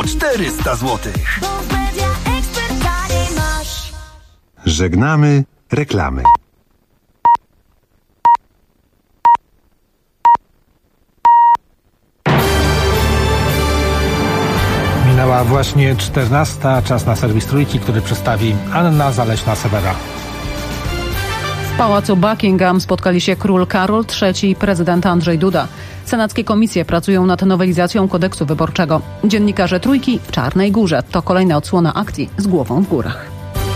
o 400 zł. Żegnamy reklamy. Minęła właśnie 14, czas na serwis Trójki, który przedstawi Anna Zaleśna-Sewera. W Pałacu Buckingham spotkali się król Karol III i prezydent Andrzej Duda. Senackie komisje pracują nad nowelizacją kodeksu wyborczego. Dziennikarze Trójki w Czarnej Górze. To kolejna odsłona akcji z głową w górach.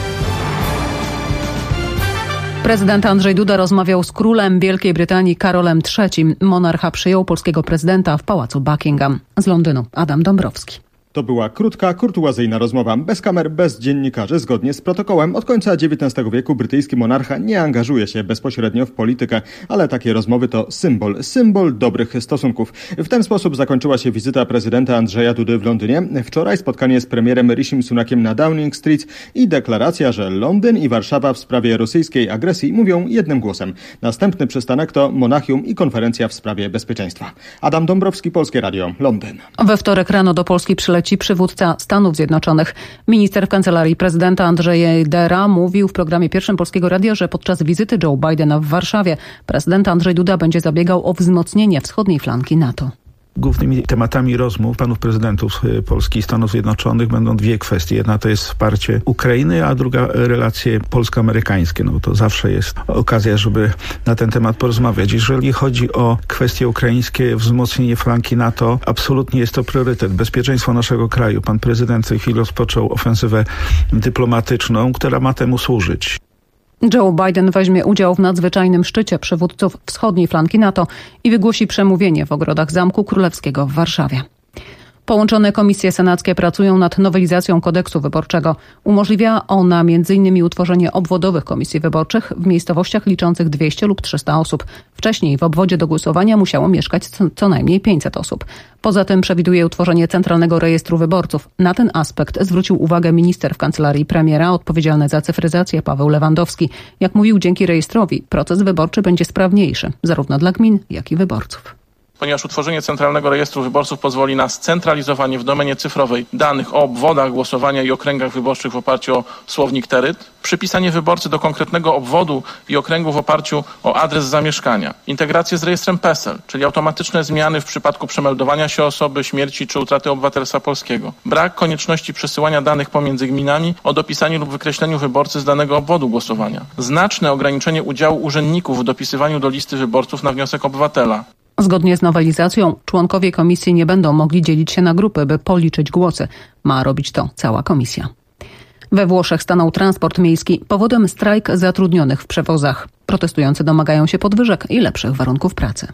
Prezydent Andrzej Duda rozmawiał z królem Wielkiej Brytanii Karolem III. Monarcha przyjął polskiego prezydenta w Pałacu Buckingham. Z Londynu Adam Dąbrowski. To była krótka, kurtuazyjna rozmowa, bez kamer, bez dziennikarzy. Zgodnie z protokołem od końca XIX wieku brytyjski monarcha nie angażuje się bezpośrednio w politykę, ale takie rozmowy to symbol dobrych stosunków. W ten sposób zakończyła się wizyta prezydenta Andrzeja Dudy w Londynie. Wczoraj spotkanie z premierem Rishim Sunakiem na Downing Street i deklaracja, że Londyn i Warszawa w sprawie rosyjskiej agresji mówią jednym głosem. Następny przystanek to Monachium i konferencja w sprawie bezpieczeństwa. Adam Dąbrowski, Polskie Radio, Londyn. We wtorek rano do Polski przyleci przywódca Stanów Zjednoczonych. Minister w kancelarii prezydenta Andrzej Dera mówił w programie Pierwszym Polskiego Radia, że podczas wizyty Joe Bidena w Warszawie prezydent Andrzej Duda będzie zabiegał o wzmocnienie wschodniej flanki NATO. Głównymi tematami rozmów panów prezydentów Polski i Stanów Zjednoczonych będą dwie kwestie. Jedna to jest wsparcie Ukrainy, a druga relacje polsko-amerykańskie. No to zawsze jest okazja, żeby na ten temat porozmawiać. Jeżeli chodzi o kwestie ukraińskie, wzmocnienie flanki NATO, absolutnie jest to priorytet. Bezpieczeństwo naszego kraju. Pan prezydent w tej chwili rozpoczął ofensywę dyplomatyczną, która ma temu służyć. Joe Biden weźmie udział w nadzwyczajnym szczycie przywódców wschodniej flanki NATO i wygłosi przemówienie w ogrodach Zamku Królewskiego w Warszawie. Połączone komisje senackie pracują nad nowelizacją kodeksu wyborczego. Umożliwia ona m.in. utworzenie obwodowych komisji wyborczych w miejscowościach liczących 200 lub 300 osób. Wcześniej w obwodzie do głosowania musiało mieszkać co najmniej 500 osób. Poza tym przewiduje utworzenie Centralnego Rejestru Wyborców. Na ten aspekt zwrócił uwagę minister w kancelarii premiera odpowiedzialny za cyfryzację Paweł Lewandowski. Jak mówił, dzięki rejestrowi proces wyborczy będzie sprawniejszy, zarówno dla gmin, jak i wyborców. Ponieważ utworzenie Centralnego Rejestru Wyborców pozwoli na scentralizowanie w domenie cyfrowej danych o obwodach głosowania i okręgach wyborczych w oparciu o słownik TERYT, przypisanie wyborcy do konkretnego obwodu i okręgu w oparciu o adres zamieszkania, integrację z rejestrem PESEL, czyli automatyczne zmiany w przypadku przemeldowania się osoby, śmierci czy utraty obywatelstwa polskiego, brak konieczności przesyłania danych pomiędzy gminami o dopisaniu lub wykreśleniu wyborcy z danego obwodu głosowania, znaczne ograniczenie udziału urzędników w dopisywaniu do listy wyborców na wniosek obywatela. Zgodnie z nowelizacją członkowie komisji nie będą mogli dzielić się na grupy, by policzyć głosy. Ma robić to cała komisja. We Włoszech stanął transport miejski. Powodem strajk zatrudnionych w przewozach. Protestujący domagają się podwyżek i lepszych warunków pracy.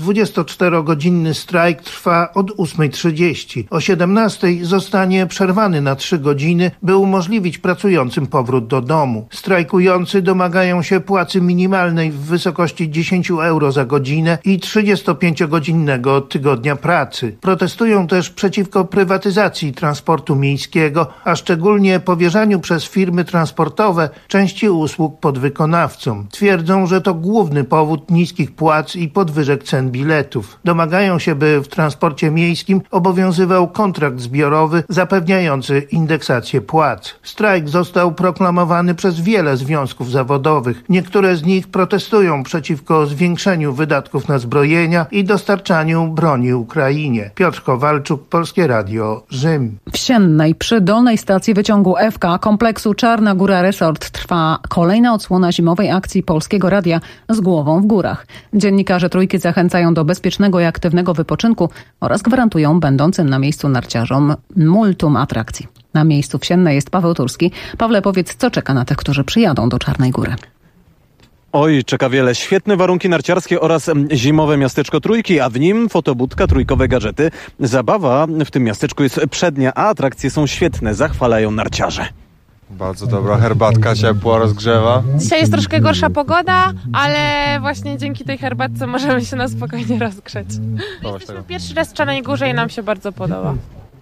24-godzinny strajk trwa od 8:30. O 17:00 zostanie przerwany na 3 godziny, by umożliwić pracującym powrót do domu. Strajkujący domagają się płacy minimalnej w wysokości 10 euro za godzinę i 35-godzinnego tygodnia pracy. Protestują też przeciwko prywatyzacji transportu miejskiego, a szczególnie powierzaniu przez firmy transportowe części usług podwykonawcom. Twierdzą, że to główny powód niskich płac i podwyżek cen biletów. Domagają się, by w transporcie miejskim obowiązywał kontrakt zbiorowy zapewniający indeksację płac. Strajk został proklamowany przez wiele związków zawodowych. Niektóre z nich protestują przeciwko zwiększeniu wydatków na zbrojenia i dostarczaniu broni Ukrainie. Piotr Kowalczuk, Polskie Radio, Rzym. W Siennej przy dolnej stacji wyciągu FK kompleksu Czarna Góra Resort trwa kolejna odsłona zimowej akcji Polskiego Radia z głową w górach. Dziennikarze Trójki zachęcają do bezpiecznego i aktywnego wypoczynku oraz gwarantują będącym na miejscu narciarzom multum atrakcji. Na miejscu w Siennej jest Paweł Turski. Pawle, powiedz, co czeka na tych, którzy przyjadą do Czarnej Góry? Oj, czeka wiele. Świetne warunki narciarskie oraz zimowe miasteczko Trójki, a w nim fotobudka, trójkowe gadżety. Zabawa w tym miasteczku jest przednia, a atrakcje są świetne, zachwalają narciarze. Bardzo dobra herbatka, ciepła, rozgrzewa. Dzisiaj jest troszkę gorsza pogoda, ale właśnie dzięki tej herbatce możemy się na spokojnie rozgrzeć. Jesteśmy pierwszy raz w Czarnej Górze i nam się bardzo podoba.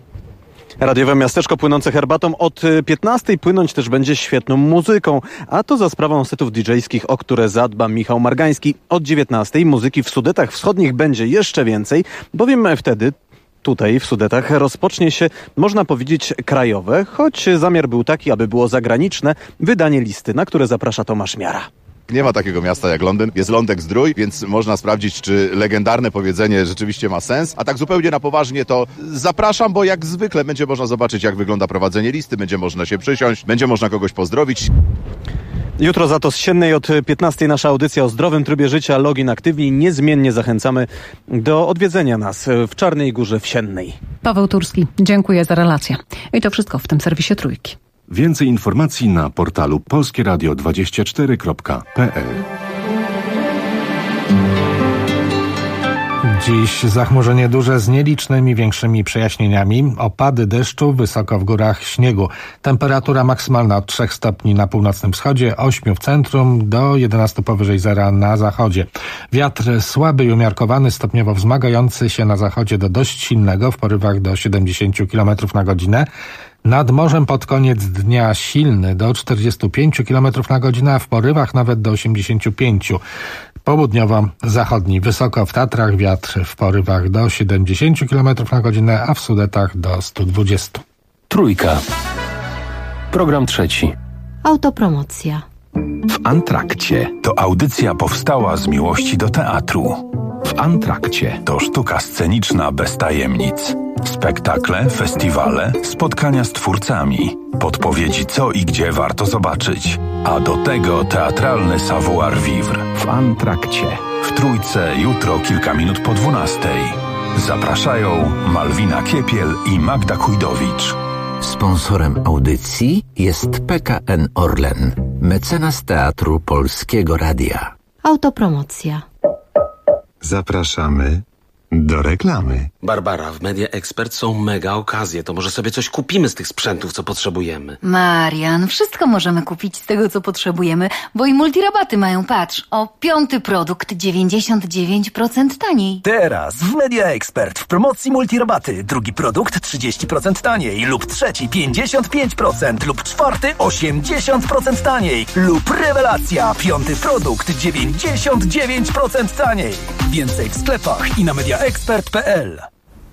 Radiowe miasteczko płynące herbatą od 15:00 płynąć też będzie świetną muzyką, a to za sprawą setów DJ-skich, o które zadba Michał Margański. Od 19:00 muzyki w Sudetach Wschodnich będzie jeszcze więcej, bowiem wtedy Tutaj w Sudetach rozpocznie się, można powiedzieć, krajowe, choć zamiar był taki, aby było zagraniczne wydanie listy, na które zaprasza Tomasz Miara. Nie ma takiego miasta jak Londyn. Jest Lądek-Zdrój, więc można sprawdzić, czy legendarne powiedzenie rzeczywiście ma sens. A tak zupełnie na poważnie to zapraszam, bo jak zwykle będzie można zobaczyć, jak wygląda prowadzenie listy, będzie można się przysiąść, będzie można kogoś pozdrowić. Jutro za to z Siennej od 15 nasza audycja o zdrowym trybie życia Login Aktywni. Niezmiennie zachęcamy do odwiedzenia nas w Czarnej Górze w Siennej. Paweł Turski, dziękuję za relację. I to wszystko w tym serwisie Trójki. Więcej informacji na portalu polskieradio24.pl. Dziś zachmurzenie duże z nielicznymi większymi przejaśnieniami, opady deszczu, wysoko w górach śniegu. Temperatura maksymalna od 3 stopni na północnym wschodzie, 8 w centrum do 11 powyżej zera na zachodzie. Wiatr słaby i umiarkowany, stopniowo wzmagający się na zachodzie do dość silnego w porywach do 70 km na godzinę. Nad morzem pod koniec dnia silny do 45 km na godzinę, a w porywach nawet do 85. Południowo-zachodni wysoko w Tatrach, wiatr w porywach do 70 km na godzinę, a w Sudetach do 120. Trójka. Program trzeci. Autopromocja. W Antrakcie to audycja powstała z miłości do teatru. W Antrakcie to sztuka sceniczna bez tajemnic. Spektakle, festiwale, spotkania z twórcami, podpowiedzi co i gdzie warto zobaczyć. A do tego teatralny savoir-vivre. W Antrakcie. W Trójce jutro kilka minut po 12:00. Zapraszają Malwina Kiepiel i Magda Kujdowicz. Sponsorem audycji jest PKN Orlen, mecenas Teatru Polskiego Radia. Autopromocja. Zapraszamy do reklamy. Barbara, w Media Expert są mega okazje. To może sobie coś kupimy z tych sprzętów, co potrzebujemy. Marian, wszystko możemy kupić z tego, co potrzebujemy, bo i multirabaty mają, patrz. O 5. produkt 99% taniej. Teraz w Media Expert w promocji multirabaty. Drugi produkt 30% taniej lub trzeci 55% lub czwarty 80% taniej lub rewelacja. 5. produkt 99% taniej. Więcej w sklepach i na mediaexpert.pl.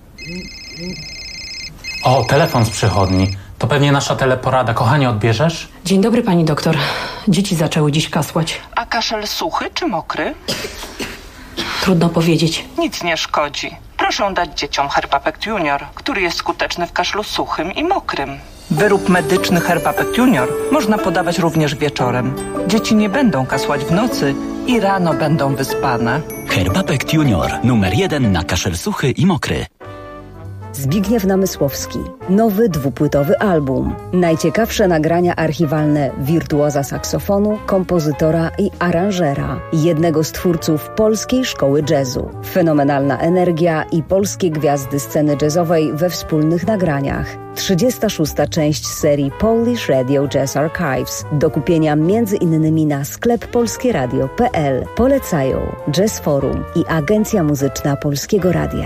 O, telefon z przychodni. To pewnie nasza teleporada. Kochanie, odbierzesz? Dzień dobry, pani doktor. Dzieci zaczęły dziś kasłać. A kaszel suchy czy mokry? Trudno powiedzieć. Nic nie szkodzi. Proszę dać dzieciom Herbapect Junior, który jest skuteczny w kaszlu suchym i mokrym. Wyrób medyczny Herbapect Junior można podawać również wieczorem. Dzieci nie będą kasłać w nocy i rano będą wyspane. Herbapect Junior, numer 1 na kaszel suchy i mokry. Zbigniew Namysłowski. Nowy dwupłytowy album. Najciekawsze nagrania archiwalne wirtuoza saksofonu, kompozytora i aranżera. Jednego z twórców polskiej szkoły jazzu. Fenomenalna energia i polskie gwiazdy sceny jazzowej we wspólnych nagraniach. 36. część serii Polish Radio Jazz Archives. Do kupienia m.in. na sklep polskieradio.pl. Polecają Jazz Forum i Agencja Muzyczna Polskiego Radia.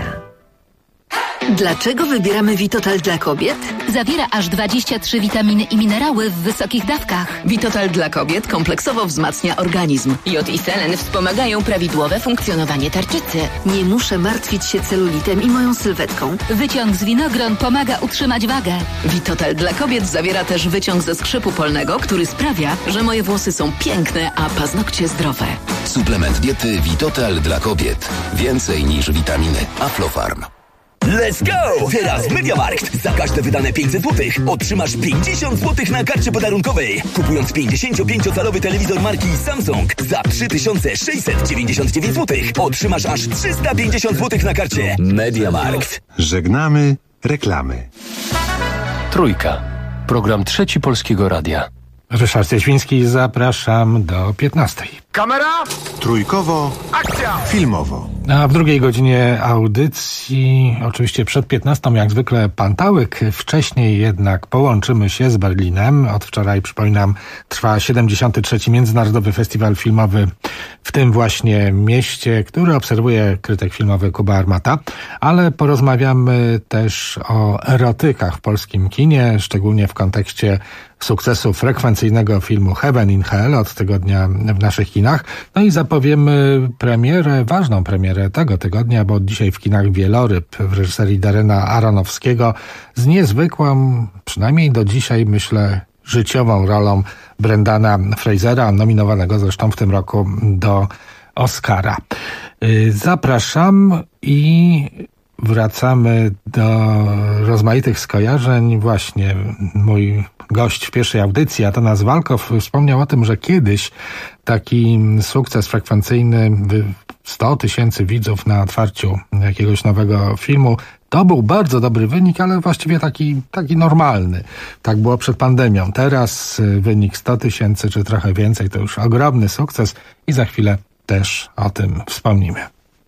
Dlaczego wybieramy Vitotal dla kobiet? Zawiera aż 23 witaminy i minerały w wysokich dawkach. Vitotal dla kobiet kompleksowo wzmacnia organizm. Jod i selen wspomagają prawidłowe funkcjonowanie tarczycy. Nie muszę martwić się celulitem i moją sylwetką. Wyciąg z winogron pomaga utrzymać wagę. Vitotal dla kobiet zawiera też wyciąg ze skrzypu polnego, który sprawia, że moje włosy są piękne, a paznokcie zdrowe. Suplement diety Vitotal dla kobiet. Więcej niż witaminy. Aflofarm. Let's go! Teraz w MediaMarkt za każde wydane 500 zł otrzymasz 50 zł na karcie podarunkowej. Kupując 55-calowy telewizor marki Samsung za 3699 zł otrzymasz aż 350 zł na karcie. MediaMarkt. Żegnamy reklamy. Trójka. Program trzeci Polskiego Radia. Ryszard Cieświński, zapraszam do 15:00. Kamera! Trójkowo. Akcja! Filmowo. A w drugiej godzinie audycji, oczywiście przed 15:00 jak zwykle Pantałyk, wcześniej jednak połączymy się z Berlinem. Od wczoraj, przypominam, trwa 73. Międzynarodowy Festiwal Filmowy w tym właśnie mieście, który obserwuje krytyk filmowy Kuba Armata, ale porozmawiamy też o erotykach w polskim kinie, szczególnie w kontekście sukcesu frekwencyjnego filmu Heaven in Hell od tygodnia w naszych kinach. No i zapowiemy premierę, ważną premierę premierę tego tygodnia, bo od dzisiaj w kinach Wieloryb w reżyserii Darrena Aronofskiego z niezwykłą, przynajmniej do dzisiaj myślę, życiową rolą Brendana Frasera, nominowanego zresztą w tym roku do Oscara. Zapraszam i wracamy do rozmaitych skojarzeń. Właśnie mój gość w pierwszej audycji, Atanas Walkow, wspomniał o tym, że kiedyś taki sukces frekwencyjny, 100 000 widzów na otwarciu jakiegoś nowego filmu, to był bardzo dobry wynik, ale właściwie taki normalny. Tak było przed pandemią. Teraz wynik 100 000 czy trochę więcej to już ogromny sukces i za chwilę też o tym wspomnimy.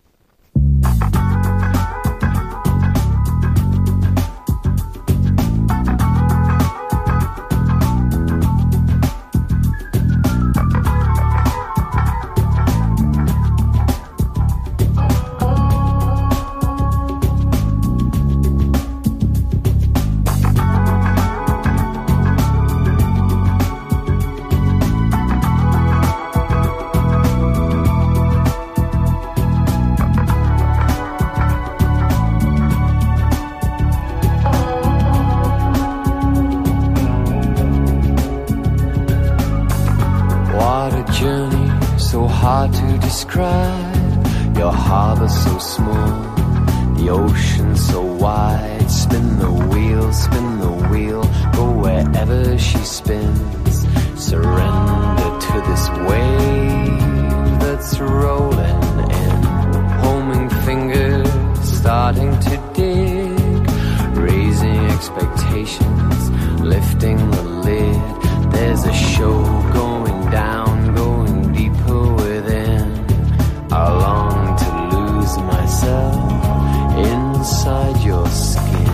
Hard to describe, your harbor so small, the ocean so wide. Spin the wheel, go wherever she spins. Surrender to this wave that's rolling in. Homing fingers starting to dig, raising expectations, lifting the lid. There's a show going down, going deeper within. I long to lose myself inside your skin.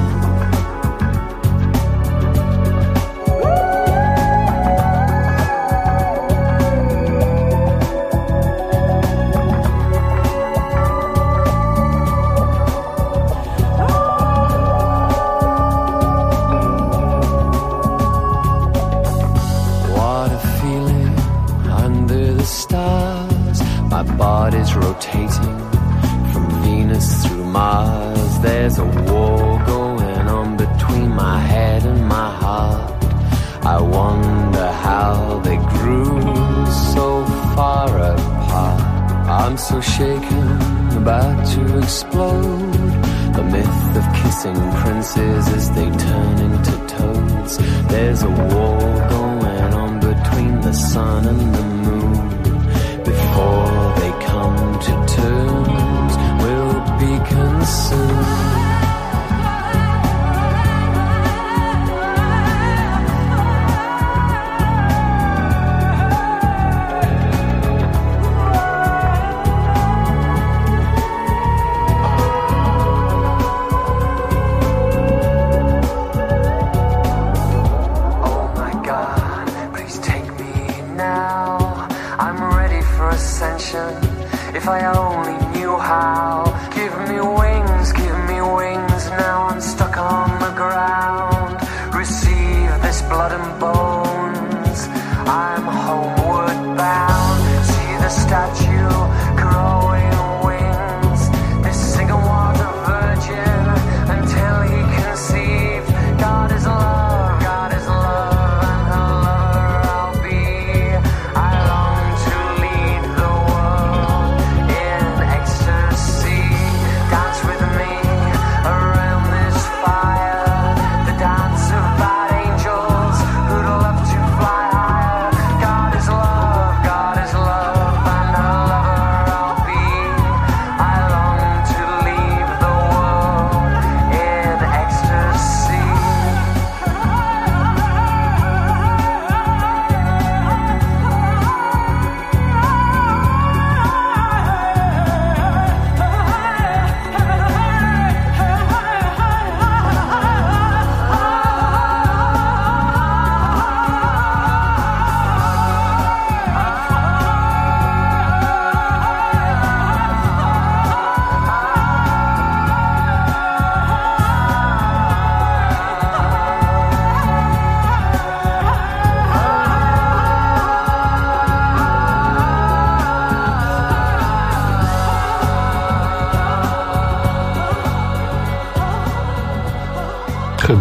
What a feeling under the stars. My body's rotating from Venus through Mars. There's a war going on between my head and my heart. I wonder how they grew so far apart. I'm so shaken, about to explode. The myth of kissing princes as they turn into toads. There's a war going on between the sun and the moon. Before they come to terms, we'll be consumed.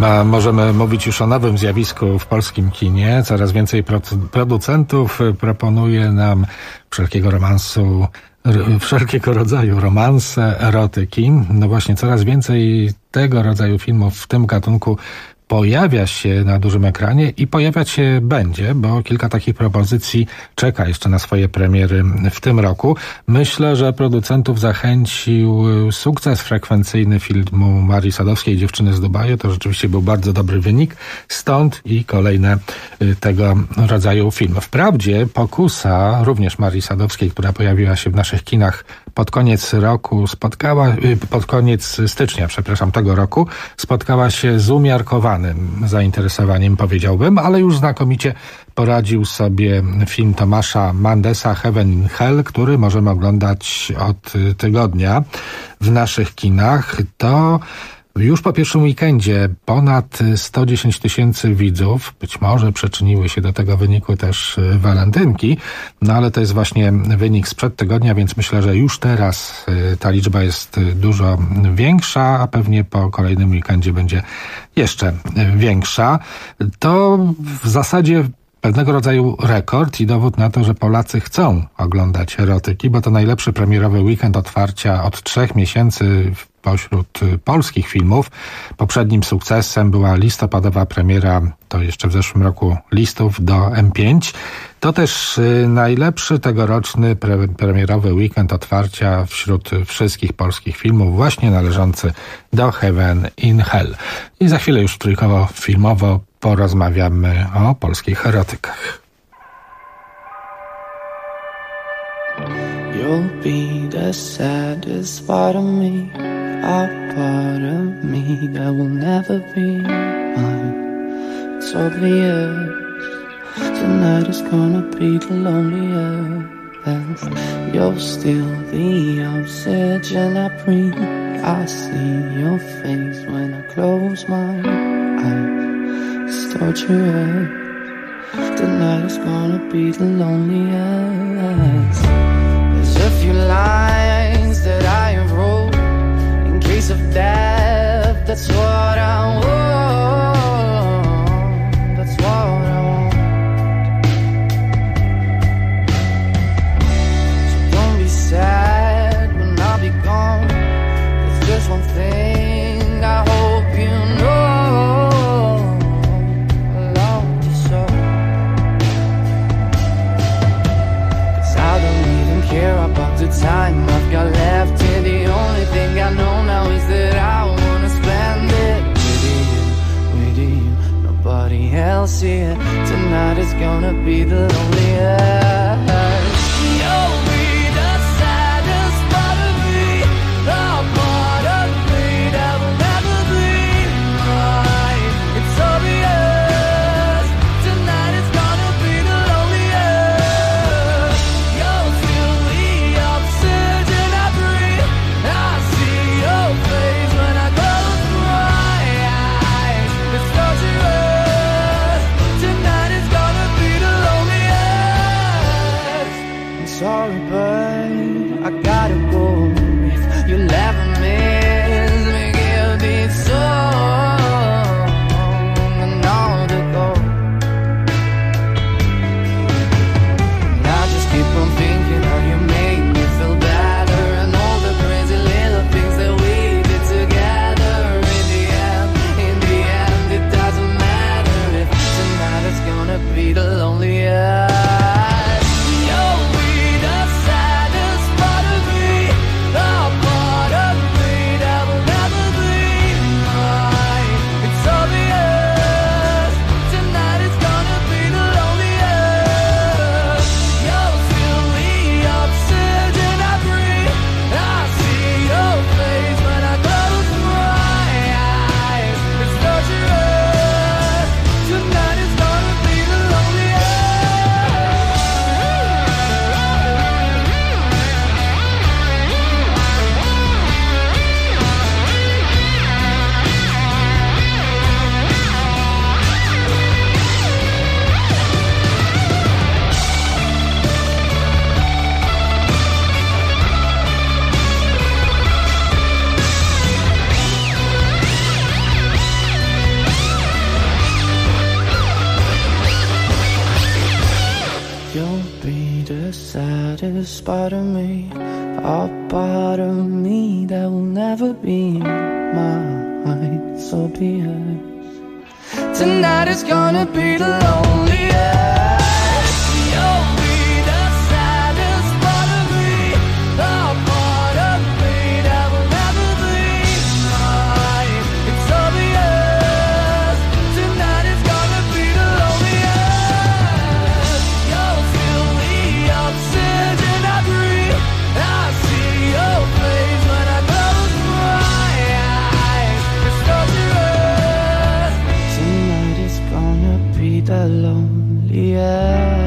Możemy mówić już o nowym zjawisku w polskim kinie. Coraz więcej producentów proponuje nam wszelkiego rodzaju romanse, erotyki. No właśnie, coraz więcej tego rodzaju filmów w tym gatunku pojawia się na dużym ekranie i pojawiać się będzie, bo kilka takich propozycji czeka jeszcze na swoje premiery w tym roku. Myślę, że producentów zachęcił sukces frekwencyjny filmu Marii Sadowskiej Dziewczyny z Dubaju. To rzeczywiście był bardzo dobry wynik. Stąd i kolejne tego rodzaju filmy. Wprawdzie pokusa również Marii Sadowskiej, która pojawiła się w naszych kinach pod koniec stycznia tego roku, spotkała się z umiarkowanym zainteresowaniem, powiedziałbym, ale już znakomicie poradził sobie film Tomasza Mandesa Heaven in Hell, który możemy oglądać od tygodnia w naszych kinach. To już po pierwszym weekendzie ponad 110 000 widzów, być może przyczyniły się do tego wyniku też walentynki, no ale to jest właśnie wynik sprzed tygodnia, więc myślę, że już teraz ta liczba jest dużo większa, a pewnie po kolejnym weekendzie będzie jeszcze większa. To w zasadzie pewnego rodzaju rekord i dowód na to, że Polacy chcą oglądać erotyki, bo to najlepszy premierowy weekend otwarcia od 3 miesięcy pośród polskich filmów. Poprzednim sukcesem była listopadowa premiera, to jeszcze w zeszłym roku, Listów do M5. To też najlepszy tegoroczny premierowy weekend otwarcia wśród wszystkich polskich filmów, właśnie należący do Heaven in Hell. I za chwilę już trójkowo-filmowo porozmawiamy o polskich erotykach. You'll be the saddest part of me, a part of me that will never be mine. It's obvious tonight is gonna be the loneliest. You're still the oxygen I breathe. I see your face when I close my eyes. It's torturous. Tonight is gonna be the loneliest. There's a few lines that I have wrote in case of death. That's what I want. That's what I want. So don't be sad when I'll be gone. There's just one thing I hope you know. I love you so. 'Cause I don't even care about the time I've got left here. The only thing I know now is that I wanna spend it with you, nobody else here. Tonight is gonna be the loneliest. You'll be the saddest part of me, the part of me that will never be mine. It's obvious. Tonight is gonna be the loneliest. You'll feel the oxygen I breathe. I see your face when I close my eyes. It's torturous. Tonight is gonna be the loneliest. part of me, a part of me that will never be mine, so be it. Tonight is gonna be the loneliest. You'll be the saddest part of me, a part of me that will never be mine, it's obvious. Tonight is gonna be the loneliest. You'll feel the oxygen I breathe. I see your face when I close my eyes. It's obvious. Tonight is gonna be the loneliest.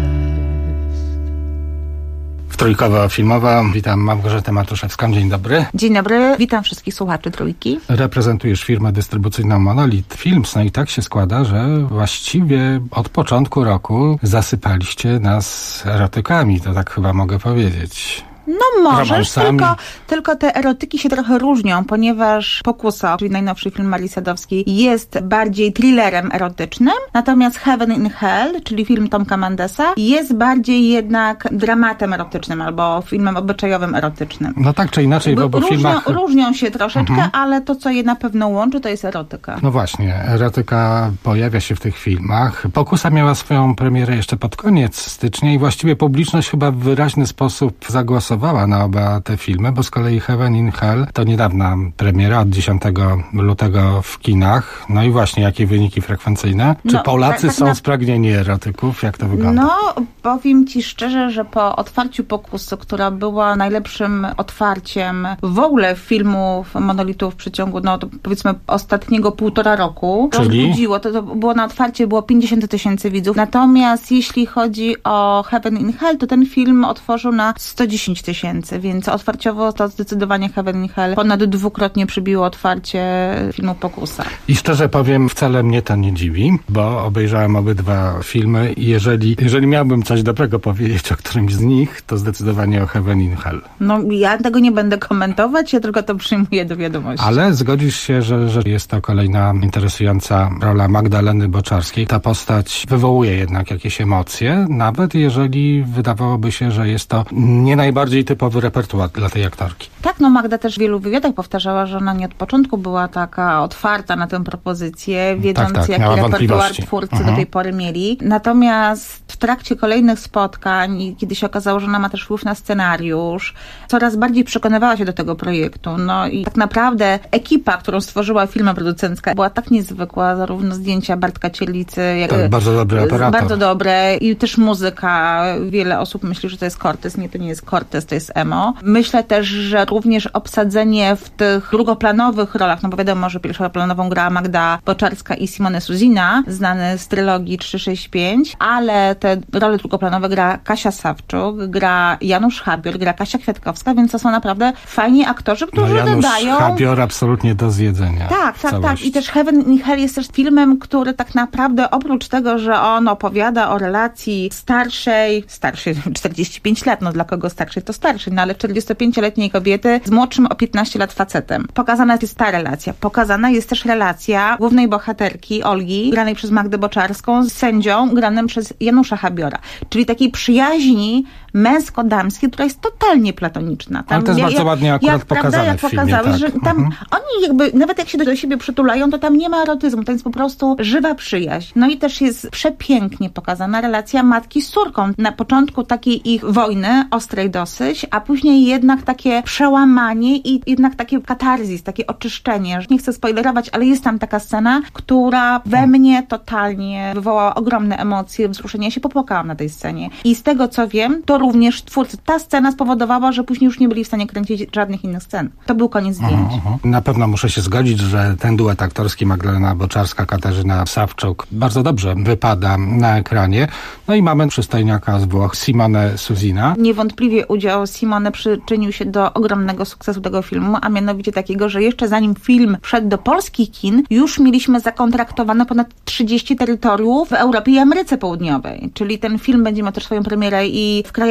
Trójkowo-filmowa. Witam Małgorzatę Matuszewską. Dzień dobry. Dzień dobry, witam wszystkich słuchaczy Trójki. Reprezentujesz firmę dystrybucyjną Monolith Films. No i tak się składa, że właściwie od początku roku zasypaliście nas erotykami. To tak chyba mogę powiedzieć. No możesz, tylko te erotyki się trochę różnią, ponieważ Pokusa, czyli najnowszy film Marii Sadowskiej, jest bardziej thrillerem erotycznym, natomiast Heaven in Hell, czyli film Tomka Mendesa, jest bardziej jednak dramatem erotycznym albo filmem obyczajowym erotycznym. No tak czy inaczej w obu filmach... Różnią się troszeczkę, ale to, co je na pewno łączy, to jest erotyka. No właśnie, erotyka pojawia się w tych filmach. Pokusa miała swoją premierę jeszcze pod koniec stycznia i właściwie publiczność chyba w wyraźny sposób zagłosowała na oba te filmy, bo z kolei Heaven in Hell to niedawna premiera od 10 lutego w kinach. No i właśnie, jakie wyniki frekwencyjne? Czy Polacy są spragnieni erotyków? Jak to wygląda? No, powiem ci szczerze, że po otwarciu Pokusy, która była najlepszym otwarciem w ogóle filmów Monolithów w przeciągu, no to powiedzmy ostatniego 1,5 roku, rozbudziło, to było na otwarcie, było 50 000 widzów. Natomiast jeśli chodzi o Heaven in Hell, to ten film otworzył na 110 000, więc otwarciowo to zdecydowanie Heaven in Hell ponad 2-krotnie przybiło otwarcie filmu Pokusa. I szczerze powiem, wcale mnie to nie dziwi, bo obejrzałem obydwa filmy i jeżeli miałbym coś dobrego powiedzieć o którymś z nich, to zdecydowanie o Heaven in Hell. No ja tego nie będę komentować, ja tylko to przyjmuję do wiadomości. Ale zgodzisz się, że jest to kolejna interesująca rola Magdaleny Boczarskiej. Ta postać wywołuje jednak jakieś emocje, nawet jeżeli wydawałoby się, że jest to nie najbardziej typowy repertuar dla tej aktorki. Tak, no Magda też w wielu wywiadach powtarzała, że ona nie od początku była taka otwarta na tę propozycję, wiedząc jaki repertuar twórcy do tej pory mieli. Natomiast w trakcie kolejnych spotkań, kiedy się okazało, że ona ma też wpływ na scenariusz, coraz bardziej przekonywała się do tego projektu. No i tak naprawdę ekipa, którą stworzyła firma producencka, była tak niezwykła, zarówno zdjęcia Bartka Cierlicy, jak bardzo dobry operator. Bardzo dobre i też muzyka. Wiele osób myśli, że to jest Cortez. Nie, to nie jest Cortez, to jest emo. Myślę też, że również obsadzenie w tych drugoplanowych rolach, no bo wiadomo, że pierwszoplanową grała Magda Boczarska i Simone Suzina, znane z trylogii 365, ale te role drugoplanowe gra Kasia Sawczuk, gra Janusz Habior, gra Kasia Kwiatkowska, więc to są naprawdę fajni aktorzy, którzy dodają... Janusz Habior absolutnie do zjedzenia. Tak. I też Heaven in Hell jest też filmem, który tak naprawdę oprócz tego, że on opowiada o relacji starszej 45 lat, no dla kogo starszej to starszej, no ale 45-letniej kobiety z młodszym o 15 lat facetem. Pokazana jest ta relacja. Pokazana jest też relacja głównej bohaterki Olgi, granej przez Magdę Boczarską, z sędzią granym przez Janusza Habiora. Czyli takiej przyjaźni męsko-damskiej, która jest totalnie platoniczna. Tam, ale to jest bardzo ładnie akurat pokazane w filmie. Że tam oni jakby, nawet jak się do siebie przytulają, to tam nie ma erotyzmu, to jest po prostu żywa przyjaźń. No i też jest przepięknie pokazana relacja matki z córką. Na początku takiej ich wojny, ostrej dosyć, a później jednak takie przełamanie i jednak takie katarzis, takie oczyszczenie. Nie chcę spoilerować, ale jest tam taka scena, która we mnie totalnie wywołała ogromne emocje, wzruszenie. Ja się popłakałam na tej scenie. I z tego, co wiem, to również twórcy. Ta scena spowodowała, że później już nie byli w stanie kręcić żadnych innych scen. To był koniec zdjęć. Na pewno muszę się zgodzić, że ten duet aktorski Magdalena Boczarska, Katarzyna Sawczuk bardzo dobrze wypada na ekranie. No i mamy przystojniaka z Włoch, Simone Suzina. Niewątpliwie udział Simone przyczynił się do ogromnego sukcesu tego filmu, a mianowicie takiego, że jeszcze zanim film wszedł do polskich kin, już mieliśmy zakontraktowane ponad 30 terytoriów w Europie i Ameryce Południowej. Czyli ten film będzie miał też swoją premierę i w krajach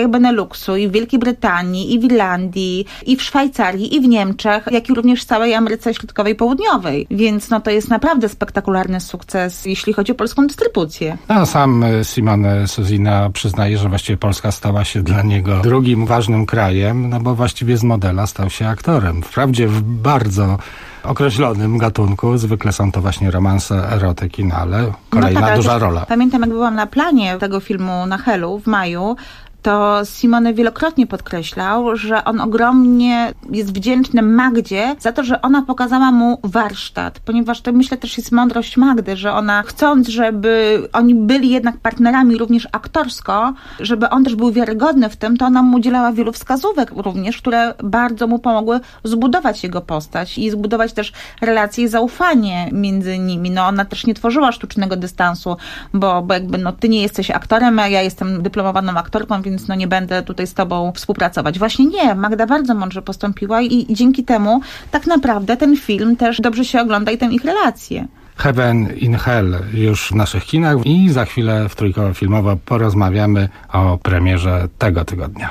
krajach Beneluxu, i w Wielkiej Brytanii, i w Irlandii, i w Szwajcarii, i w Niemczech, jak i również w całej Ameryce Środkowej i Południowej. Więc to jest naprawdę spektakularny sukces, jeśli chodzi o polską dystrybucję. No, sam Simone Sosina przyznaje, że właściwie Polska stała się dla niego drugim ważnym krajem, bo właściwie z modela stał się aktorem. Wprawdzie w bardzo określonym gatunku, zwykle są to właśnie romanse, erotyki, ale kolejna duża rola. Pamiętam, jak byłam na planie tego filmu na Helu w maju, to Simone wielokrotnie podkreślał, że on ogromnie jest wdzięczny Magdzie za to, że ona pokazała mu warsztat, ponieważ to myślę też jest mądrość Magdy, że ona chcąc, żeby oni byli jednak partnerami również aktorsko, żeby on też był wiarygodny w tym, to ona mu udzielała wielu wskazówek również, które bardzo mu pomogły zbudować jego postać i zbudować też relacje i zaufanie między nimi. Ona też nie tworzyła sztucznego dystansu, bo jakby ty nie jesteś aktorem, a ja jestem dyplomowaną aktorką, więc nie będę tutaj z tobą współpracować. Właśnie nie, Magda bardzo mądrze postąpiła i dzięki temu tak naprawdę ten film też dobrze się ogląda i tę ich relację. Heaven in Hell już w naszych kinach i za chwilę w Trójkowo Filmowo porozmawiamy o premierze tego tygodnia.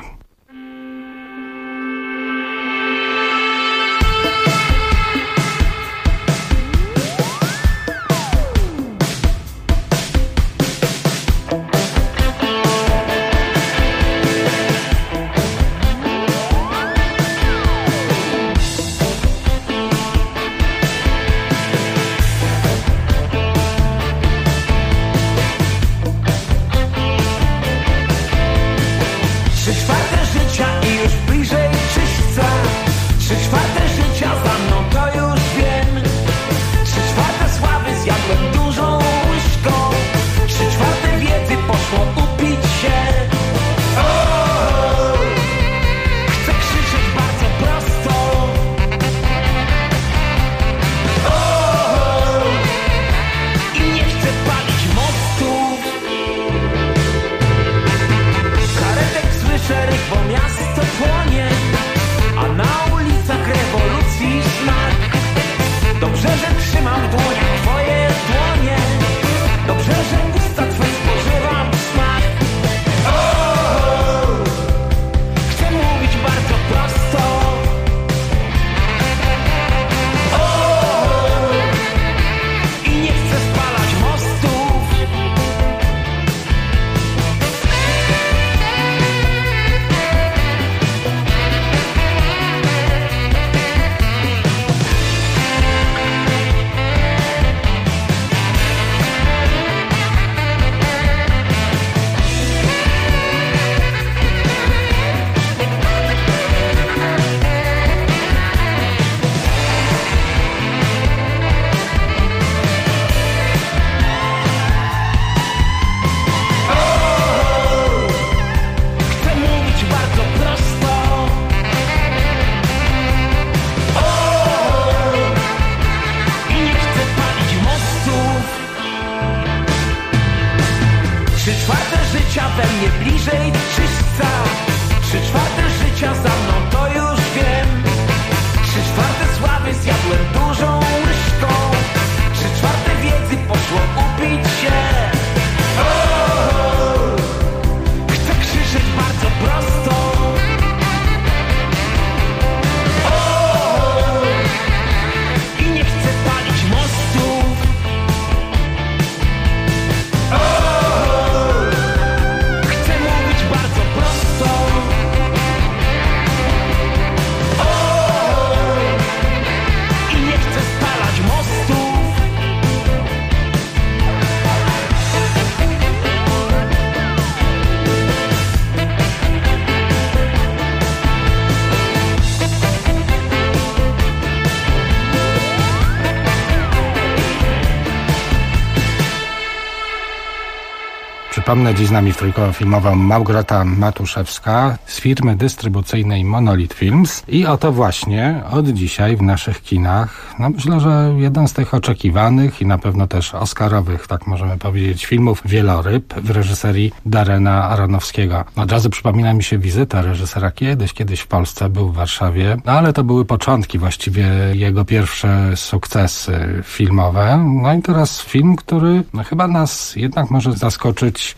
Przypomnę, dziś z nami w Trójkowo Filmową Małgorzata Matuszewska z firmy dystrybucyjnej Monolith Films i oto właśnie od dzisiaj w naszych kinach, myślę, że jeden z tych oczekiwanych i na pewno też oscarowych, tak możemy powiedzieć, filmów Wieloryb w reżyserii Darrena Aronofskiego. Od razu przypomina mi się wizyta reżysera kiedyś w Polsce, był w Warszawie, ale to były początki właściwie jego pierwsze sukcesy filmowe. I teraz film, który chyba nas jednak może zaskoczyć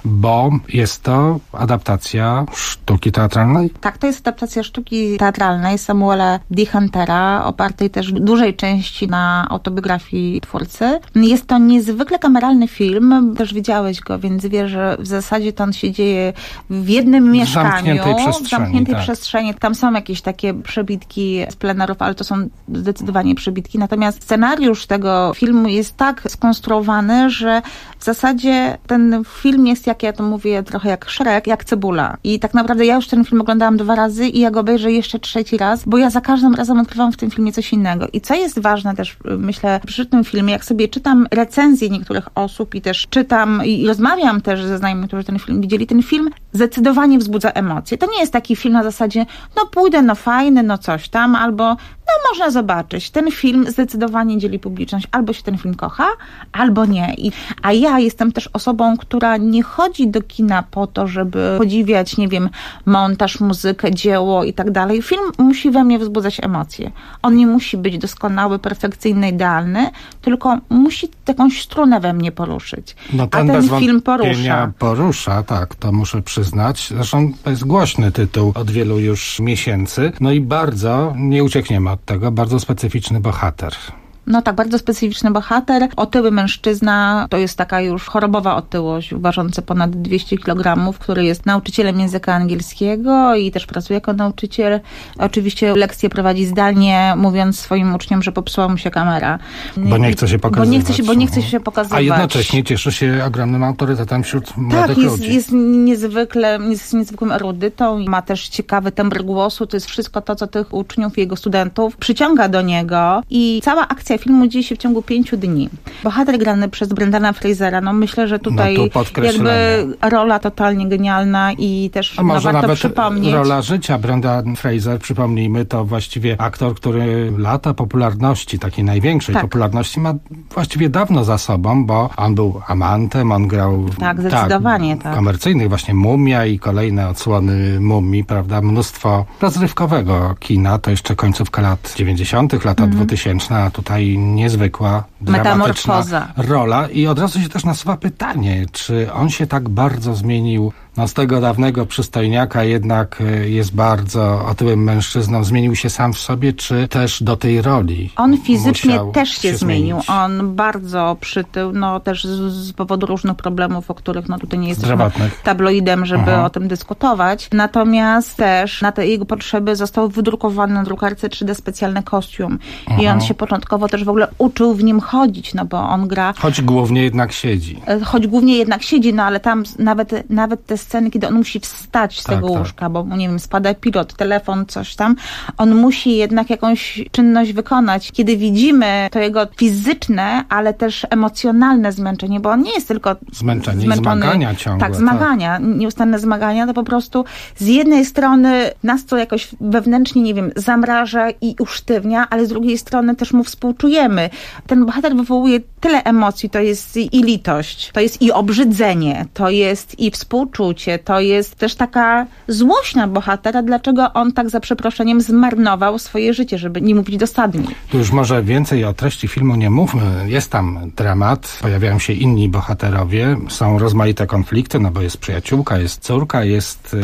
bo jest to adaptacja sztuki teatralnej? Tak, to jest adaptacja sztuki teatralnej Samuela D. Huntera, opartej też w dużej części na autobiografii twórcy. Jest to niezwykle kameralny film, też widziałeś go, więc wiesz, że w zasadzie to on się dzieje w jednym mieszkaniu, w zamkniętej przestrzeni. Tam są jakieś takie przebitki z plenerów, ale to są zdecydowanie przebitki. Natomiast scenariusz tego filmu jest tak skonstruowany, że w zasadzie ten film jest, jak ja to mówię, trochę jak Shrek, jak cebula. I tak naprawdę ja już ten film oglądałam 2 razy i ja go obejrzę jeszcze 3. raz, bo ja za każdym razem odkrywam w tym filmie coś innego. I co jest ważne też, myślę, przy tym filmie, jak sobie czytam recenzje niektórych osób i też czytam i rozmawiam też ze znajomymi, którzy ten film widzieli, ten film zdecydowanie wzbudza emocje. To nie jest taki film na zasadzie, no pójdę, no fajny, no coś tam, albo no można zobaczyć. Ten film zdecydowanie dzieli publiczność. Albo się ten film kocha, albo nie. A ja jestem też osobą, która nie chodzi do kina po to, żeby podziwiać, nie wiem, montaż, muzykę, dzieło i tak dalej. Film musi we mnie wzbudzać emocje. On nie musi być doskonały, perfekcyjny, idealny, tylko musi jakąś strunę we mnie poruszyć. No a ten film porusza, tak, to muszę przyznać. Zresztą to jest głośny tytuł od wielu już miesięcy. No i bardzo, nie uciekniemy od tego, bardzo specyficzny bohater. No tak, bardzo specyficzny bohater. Otyły mężczyzna, to jest taka już chorobowa otyłość, ważący ponad 200 kg, który jest nauczycielem języka angielskiego i też pracuje jako nauczyciel. Oczywiście lekcje prowadzi zdalnie, mówiąc swoim uczniom, że popsuła mu się kamera. Bo nie chce się pokazywać. Bo nie chce się pokazywać. A jednocześnie cieszy się ogromnym autorytetem wśród młodych ludzi. Jest niezwykłym erudytą i ma też ciekawy tembr głosu. To jest wszystko to, co tych uczniów i jego studentów przyciąga do niego i cała akcja filmu dzieje się w ciągu 5 dni. Bohater grany przez Brendana Frasera, no myślę, że tutaj jakby rola totalnie genialna i też może warto nawet przypomnieć. Rola życia Brendan Fraser, przypomnijmy, to właściwie aktor, który lata popularności, takiej największej popularności ma właściwie dawno za sobą, bo on był amantem, on grał zdecydowanie, komercyjnych, właśnie Mumia i kolejne odsłony Mumii, prawda, mnóstwo rozrywkowego kina, to jeszcze końcówka lat 90., lata 2000, a tutaj niezwykła, dramatyczna rola. I od razu się też nasuwa pytanie, czy on się tak bardzo zmienił, no z tego dawnego przystojniaka jednak jest bardzo otyłym mężczyzną, zmienił się sam w sobie, czy też do tej roli? On fizycznie też się zmienił. On bardzo przytył, no też z powodu różnych problemów, o których no tutaj nie jesteśmy tabloidem, żeby o tym dyskutować. Natomiast też na te jego potrzeby został wydrukowany na drukarce 3D specjalny kostium. I on się początkowo też w ogóle uczył w nim chodzić, no bo on gra... Choć głównie jednak siedzi, no ale tam nawet te sceny, kiedy on musi wstać z tego łóżka, bo nie wiem, spada pilot, telefon, coś tam, on musi jednak jakąś czynność wykonać. Kiedy widzimy to jego fizyczne, ale też emocjonalne zmęczenie, bo on nie jest tylko zmęczony. Zmagania ciągłe. Tak, zmagania, nieustanne zmagania, to po prostu z jednej strony nas to jakoś wewnętrznie, nie wiem, zamraża i usztywnia, ale z drugiej strony też mu współczujemy. Ten bohater wywołuje tyle emocji, to jest i litość, to jest i obrzydzenie, to jest i współczucie, to jest też taka złość na bohatera, dlaczego on tak za przeproszeniem zmarnował swoje życie, żeby nie mówić dosadnie. Tu już może więcej o treści filmu nie mówmy. Jest tam dramat, pojawiają się inni bohaterowie, są rozmaite konflikty, no bo jest przyjaciółka, jest córka, jest...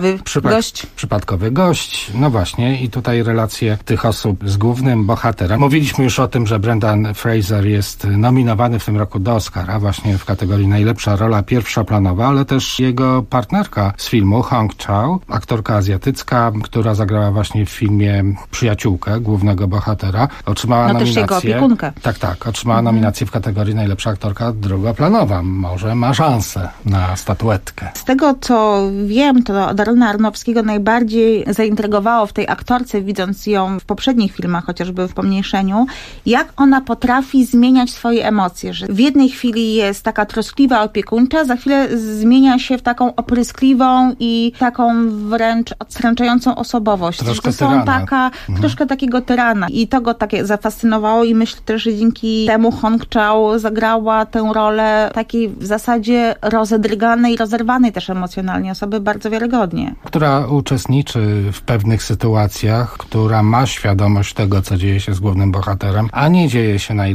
Przypadkowy gość. No właśnie i tutaj relacje tych osób z głównym bohaterem. Mówiliśmy już o tym, że Brendan Fraser jest nominowany w tym roku do Oscara, właśnie w kategorii najlepsza rola pierwszoplanowa, ale też jego partnerka z filmu, Hong Chau, aktorka azjatycka, która zagrała właśnie w filmie Przyjaciółkę głównego bohatera, otrzymała nominację. Też jego opiekunkę. Tak, otrzymała nominację w kategorii najlepsza aktorka drugoplanowa. Może ma szansę na statuetkę. Z tego, co wiem, to Darlena Aronofskiego najbardziej zaintrygowało w tej aktorce, widząc ją w poprzednich filmach, chociażby w Pomniejszeniu, jak ona potrafi zmieniać swoje emocje, że w jednej chwili jest taka troskliwa, opiekuńcza, za chwilę zmienia się w taką opryskliwą i taką wręcz odstręczającą osobowość. Troszkę tyrana. Troszkę takiego tyrana. I to go takie zafascynowało i myślę też, że dzięki temu Hong Chau zagrała tę rolę takiej w zasadzie rozedrganej, rozerwanej też emocjonalnie osoby bardzo wiarygodnie. Która uczestniczy w pewnych sytuacjach, która ma świadomość tego, co dzieje się z głównym bohaterem, a nie dzieje się najlepiej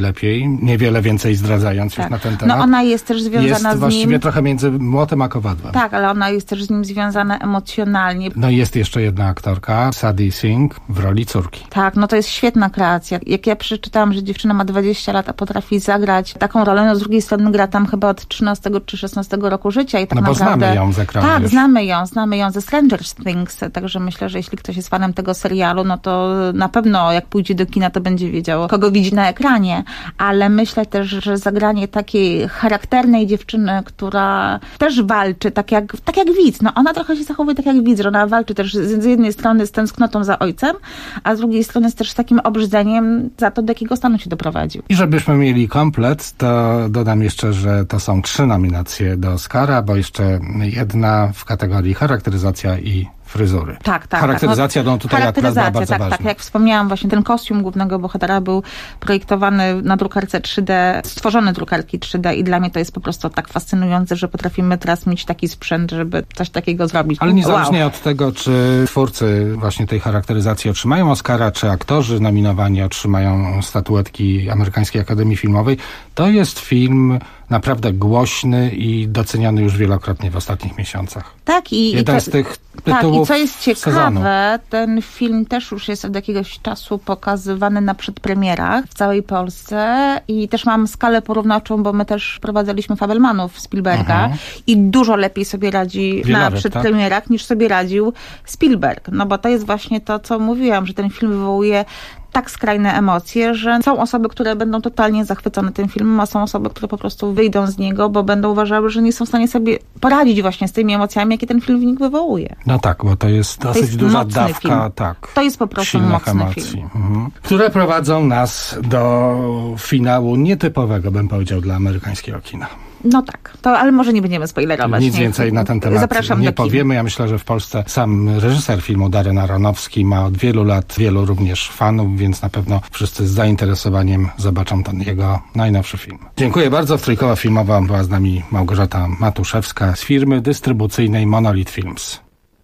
najlepiej, niewiele więcej zdradzając już na ten temat. No ona jest też związana z nim. Jest właściwie trochę między młotem a kowadłem. Tak, ale ona jest też z nim związana emocjonalnie. No i jest jeszcze jedna aktorka, Sadie Singh, w roli córki. Tak, no to jest świetna kreacja. Jak ja przeczytałam, że dziewczyna ma 20 lat, a potrafi zagrać taką rolę, no z drugiej strony gra tam chyba od 13 czy 16 roku życia i tak bo naprawdę... znamy ją z ekranu. Tak, już. znamy ją ze Stranger Things, także myślę, że jeśli ktoś jest fanem tego serialu, no to na pewno jak pójdzie do kina, to będzie wiedział, kogo widzi na ekranie, ale myślę też, że zagranie takiej charakternej dziewczyny, która też walczy, tak jak widz, no ona trochę się zachowuje tak jak widz, że ona walczy też z jednej strony z tęsknotą za ojcem, a z drugiej strony też z takim obrzydzeniem za to, do jakiego stanu się doprowadził. I żebyśmy mieli komplet, to dodam jeszcze, że to są 3 nominacje do Oscara, bo jeszcze jedna w kategorii charakteryzacja i fryzury. Tak. Charakteryzacja, no tutaj akurat była bardzo ważna. Tak, jak wspomniałam, właśnie ten kostium głównego bohatera był projektowany na drukarce 3D, stworzony drukarki 3D i dla mnie to jest po prostu tak fascynujące, że potrafimy teraz mieć taki sprzęt, żeby coś takiego zrobić. Ale niezależnie od tego, czy twórcy właśnie tej charakteryzacji otrzymają Oscara, czy aktorzy nominowani otrzymają statuetki Amerykańskiej Akademii Filmowej, to jest film naprawdę głośny i doceniany już wielokrotnie w ostatnich miesiącach. Tak, jeden z tych tytułów i co jest ciekawe, sezonu. ten film też już jest od jakiegoś czasu pokazywany na przedpremierach w całej Polsce i też mam skalę porównawczą, bo my też prowadziliśmy Fabelmanów Spielberga i dużo lepiej sobie radzi na przedpremierach niż sobie radził Spielberg. No bo to jest właśnie to, co mówiłam, że ten film wywołuje tak skrajne emocje, że są osoby, które będą totalnie zachwycone tym filmem, a są osoby, które po prostu wyjdą z niego, bo będą uważały, że nie są w stanie sobie poradzić właśnie z tymi emocjami, jakie ten film w nich wywołuje. No tak, bo to jest dosyć duża dawka, film. Tak. To jest po prostu mocny emocji, film. Które prowadzą nas do finału nietypowego, bym powiedział, dla amerykańskiego kina. No tak, ale może nie będziemy spoilerować. Nic więcej na ten temat Zapraszam nie do kin. powiemy. Ja myślę, że w Polsce sam reżyser filmu Darren Aronofsky ma od wielu lat wielu również fanów, więc na pewno wszyscy z zainteresowaniem zobaczą ten jego najnowszy film. Dziękuję bardzo. W Trójkoła Filmowa była z nami Małgorzata Matuszewska z firmy dystrybucyjnej Monolith Films.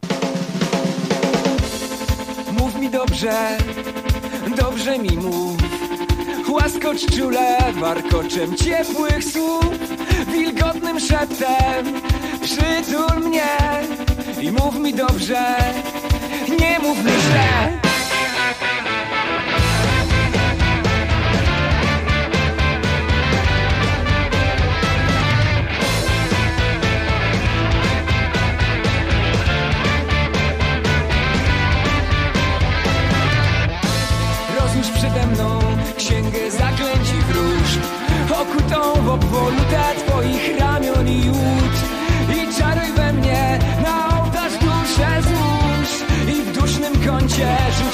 Mów mi dobrze mi mów. Łaskocz czule warkoczem ciepłych słów, wilgotnym szeptem przytul mnie i mów mi dobrze, nie mów mi źle. Rozłóż przede mną księgę zaklęć i wróż, okutą w obwolutę twoich ramion i łód. I czaruj we mnie, na ołtarz duszę złóż i w dusznym kącie rzuć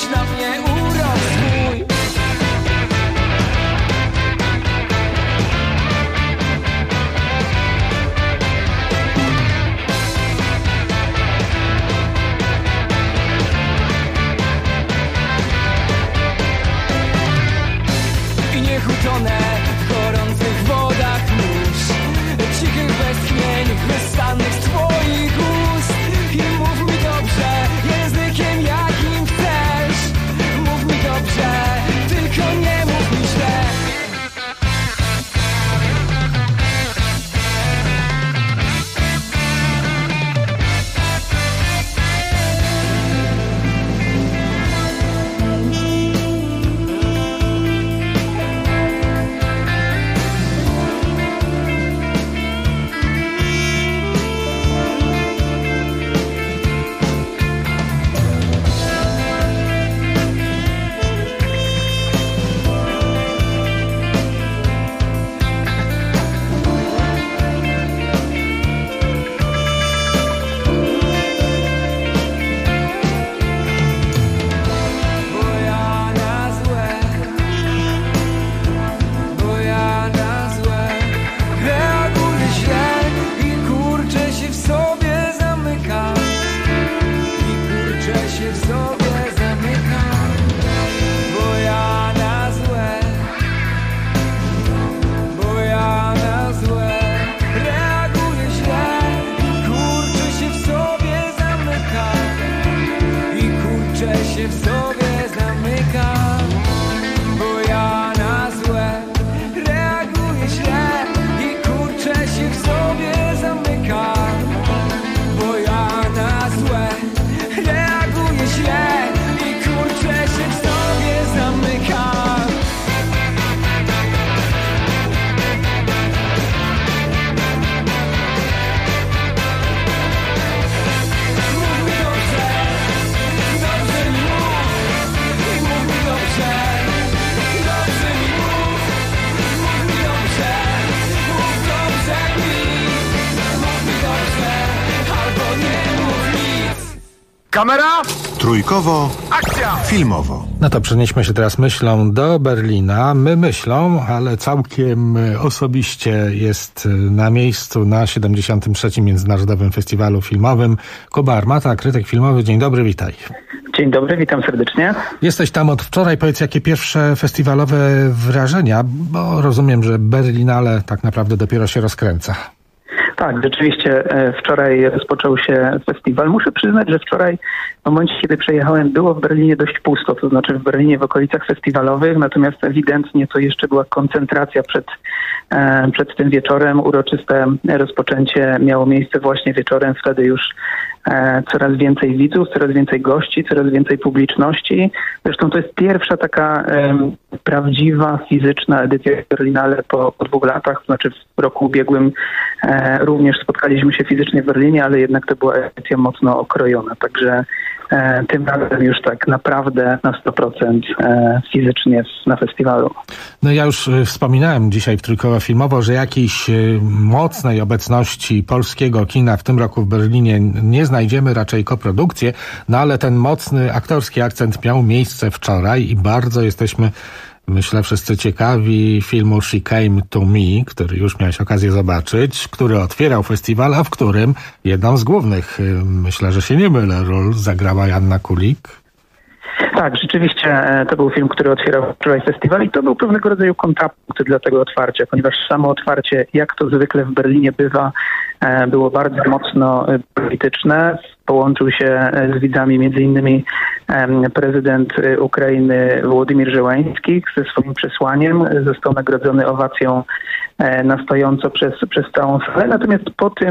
Kamera! Trójkowo. Akcja! Filmowo. No to przenieśmy się teraz myślą do Berlina. My myślą, ale całkiem osobiście jest na miejscu na 73. Międzynarodowym Festiwalu Filmowym. Kuba Armata, krytyk filmowy. Dzień dobry, witaj. Dzień dobry, witam serdecznie. Jesteś tam od wczoraj. Powiedz, jakie pierwsze festiwalowe wrażenia, bo rozumiem, że Berlinale tak naprawdę dopiero się rozkręca. Tak, rzeczywiście wczoraj rozpoczął się festiwal. Muszę przyznać, że wczoraj w momencie, kiedy przejechałem, było w Berlinie dość pusto, to znaczy w Berlinie w okolicach festiwalowych, natomiast ewidentnie to jeszcze była koncentracja przed tym wieczorem. Uroczyste rozpoczęcie miało miejsce właśnie wieczorem, wtedy już coraz więcej widzów, coraz więcej gości, coraz więcej publiczności. Zresztą to jest pierwsza taka prawdziwa, fizyczna edycja Berlinale po 2 latach, to znaczy w roku ubiegłym również spotkaliśmy się fizycznie w Berlinie, ale jednak to była edycja mocno okrojona, także tym razem już tak naprawdę na 100% fizycznie na festiwalu. No ja już wspominałem dzisiaj w Trójkowo Filmowo, że jakiejś mocnej obecności polskiego kina w tym roku w Berlinie nie znajdziemy, raczej koprodukcje, no ale ten mocny aktorski akcent miał miejsce wczoraj i bardzo jesteśmy, myślę, wszyscy ciekawi filmu She Came to Me, który już miałeś okazję zobaczyć, który otwierał festiwal, a w którym jedną z głównych, myślę, że się nie mylę, ról zagrała Joanna Kulik. Tak, rzeczywiście to był film, który otwierał wczoraj festiwal i to był pewnego rodzaju kontrapunkt dla tego otwarcia, ponieważ samo otwarcie, jak to zwykle w Berlinie bywa, było bardzo mocno polityczne. Połączył się z widzami m.in. prezydent Ukrainy Wołodymyr Zełenski ze swoim przesłaniem. Został nagrodzony owacją na stojąco przez całą salę. Natomiast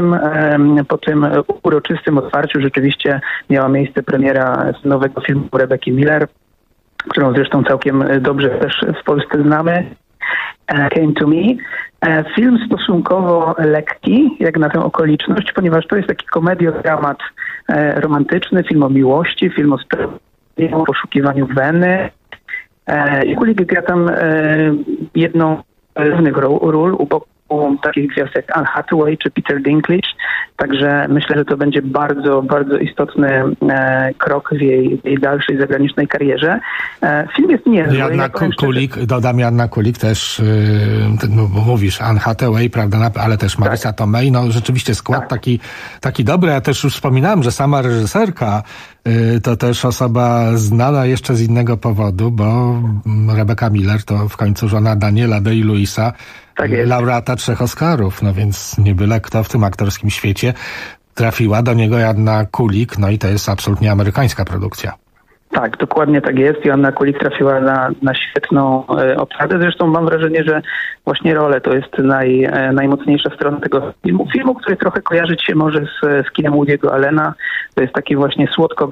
po tym uroczystym otwarciu rzeczywiście miała miejsce premiera nowego filmu Rebeki Miller, którą zresztą całkiem dobrze też w Polsce znamy. Came to Me. Film stosunkowo lekki, jak na tę okoliczność, ponieważ to jest taki komediodramat romantyczny, film o miłości, film o poszukiwaniu Weny. I Kulik gra tam jedną z głównych ról u boku takich gwiazd jak Anne Hathaway czy Peter Dinklage. Także myślę, że to będzie bardzo, bardzo istotny krok w jej dalszej zagranicznej karierze. Film jest niezły. Joanna Kulik, dodam, Joanna Kulik też, mówisz Anne Hathaway, prawda, ale też Marisa Tomei. No rzeczywiście skład taki dobry. Ja też już wspominałem, że sama reżyserka to też osoba znana jeszcze z innego powodu, bo Rebeka Miller to w końcu żona Daniela Day-Lewisa, laureata 3 Oscarów, no więc nie byle kto w tym aktorskim świecie. Trafiła do niego Joanna Kulik, no i to jest absolutnie amerykańska produkcja. Tak, dokładnie tak jest. Joanna Kulik trafiła na świetną obsadę. Zresztą mam wrażenie, że właśnie rolę to jest najmocniejsza strona tego filmu. Filmu, który trochę kojarzyć się może z kinem Woody'ego Allena. To jest taki właśnie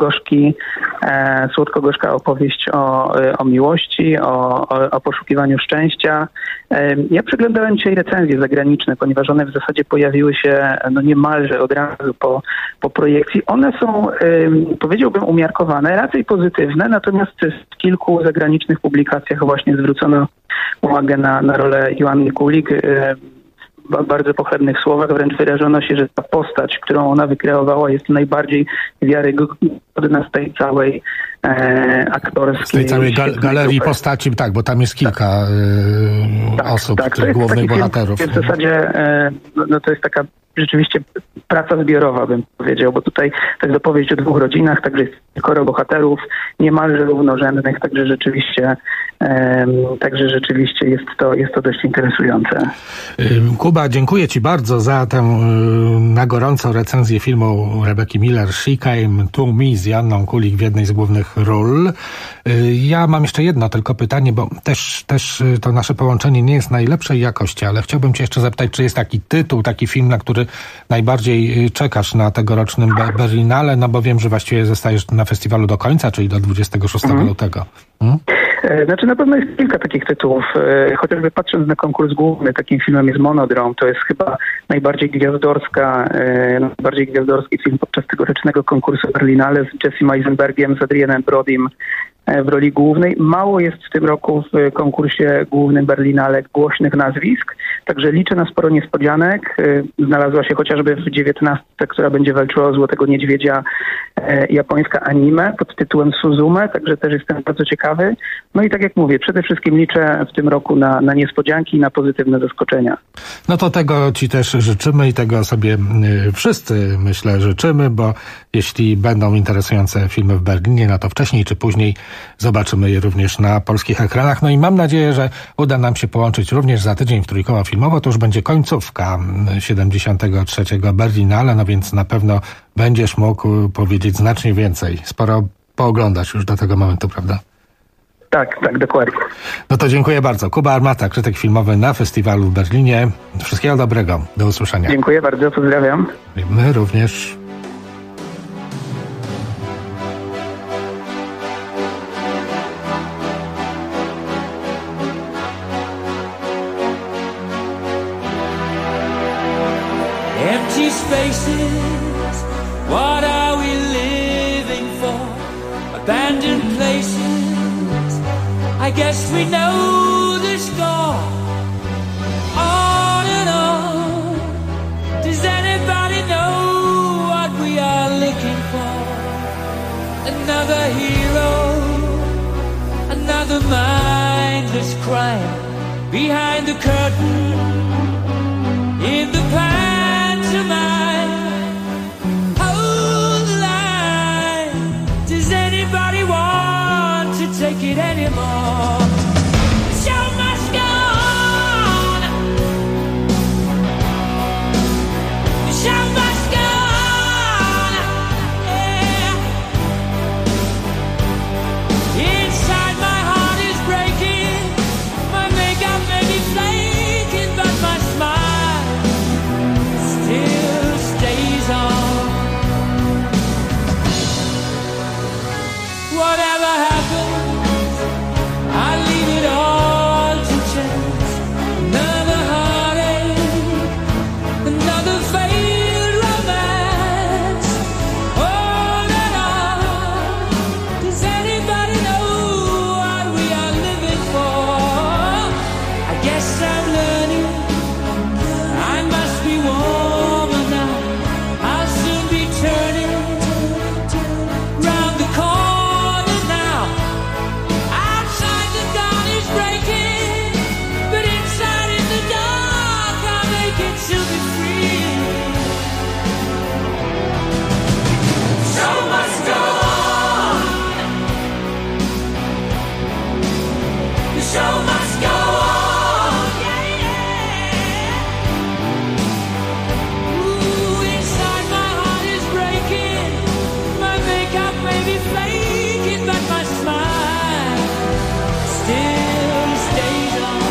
słodko-gorzka opowieść o miłości, o poszukiwaniu szczęścia. Ja przeglądałem dzisiaj recenzje zagraniczne, ponieważ one w zasadzie pojawiły się niemalże od razu po projekcji. One są, powiedziałbym, umiarkowane, raczej pozytywne, natomiast w kilku zagranicznych publikacjach właśnie zwrócono uwagę na rolę Joanny Kulik. W bardzo pochlebnych słowach wręcz wyrażono się, że ta postać, którą ona wykreowała, jest najbardziej wiarygodna z tej całej aktorskiej... Z tej całej galerii postaci, tak, bo tam jest kilka osób, tych głównych bohaterów. W zasadzie to jest taka rzeczywiście praca zbiorowa, bym powiedział, bo tutaj to jest opowieść o 2 rodzinach, także jest kilkoro bohaterów, niemalże równorzędnych, także rzeczywiście jest to dość interesujące. Kuba, dziękuję Ci bardzo za tę na gorąco recenzję filmu Rebeki Miller She Came to Me z Joanną Kulik w jednej z głównych ról. Ja mam jeszcze jedno tylko pytanie, bo też to nasze połączenie nie jest najlepszej jakości, ale chciałbym Cię jeszcze zapytać, czy jest taki tytuł, taki film, na który najbardziej czekasz na tegorocznym Berlinale, no bo wiem, że właściwie zostajesz na festiwalu do końca, czyli do 26 lutego. Znaczy na pewno jest kilka takich tytułów. Chociażby patrząc na konkurs główny, takim filmem jest Monodrome. To jest chyba najbardziej gwiazdorski film podczas tegorocznego konkursu Berlinale z Jessim Eisenbergiem, z Adrianem Brodym w roli głównej. Mało jest w tym roku w konkursie głównym Berlinale głośnych nazwisk, także liczę na sporo niespodzianek. Znalazła się chociażby w 19, która będzie walczyła o Złotego Niedźwiedzia, japońska anime pod tytułem Suzume, także też jestem bardzo ciekawy. No i tak jak mówię, przede wszystkim liczę w tym roku na niespodzianki i na pozytywne zaskoczenia. No to tego Ci też życzymy i tego sobie wszyscy, myślę, życzymy, bo jeśli będą interesujące filmy w Berlinie, no to wcześniej czy później zobaczymy je również na polskich ekranach. No i mam nadzieję, że uda nam się połączyć również za tydzień w Trójkoło Filmowo. To już będzie końcówka 73. Berlinale, no więc na pewno będziesz mógł powiedzieć znacznie więcej. Sporo pooglądać już do tego momentu, prawda? Tak, dokładnie. No to dziękuję bardzo. Kuba Armata, krytyk filmowy na festiwalu w Berlinie. Wszystkiego dobrego. Do usłyszenia. Dziękuję bardzo, pozdrawiam. My również. Empty spaces, what are we living for? Abandoned places, I guess we know the score. On and on, does anybody know what we are looking for? Another hero, another mindless crime, behind the curtain, in the pantomime. Hold the line, does anybody want to take it anymore? The show must go on. The show must go on. Yeah. Inside my heart is breaking, my makeup may be flaking, but my smile still stays on. Whatever happens, I leave it all to chance. Another heartache, another failed romance. On and on, does anybody know what we are living for? I guess I'm learning, I must be warmer now. I'll soon be turning round the corner now. Outside the dawn is breaking, but inside in the dark I'll make it to be free. The show must go on. The show must go on. Yeah, yeah. Ooh, inside my heart is breaking, my makeup may be flaking, but my smile still stays on.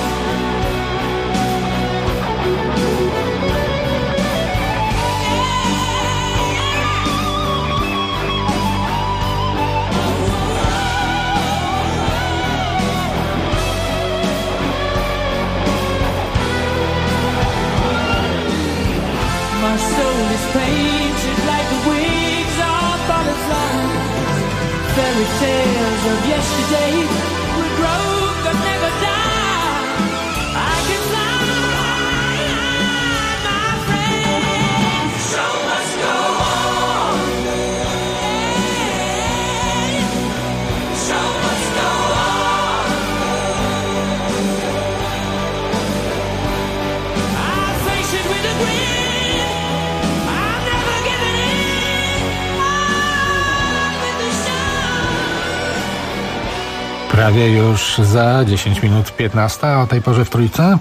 My soul is painted like the wings of butterflies. Fairy tales of yesterday will grow but never die. I can fly, my friend. The show must go on. The show must go on. I'll face it with a grin. I'm never giving in. On with the show. Prawie już za 10 minut 15 o tej porze w Trójce.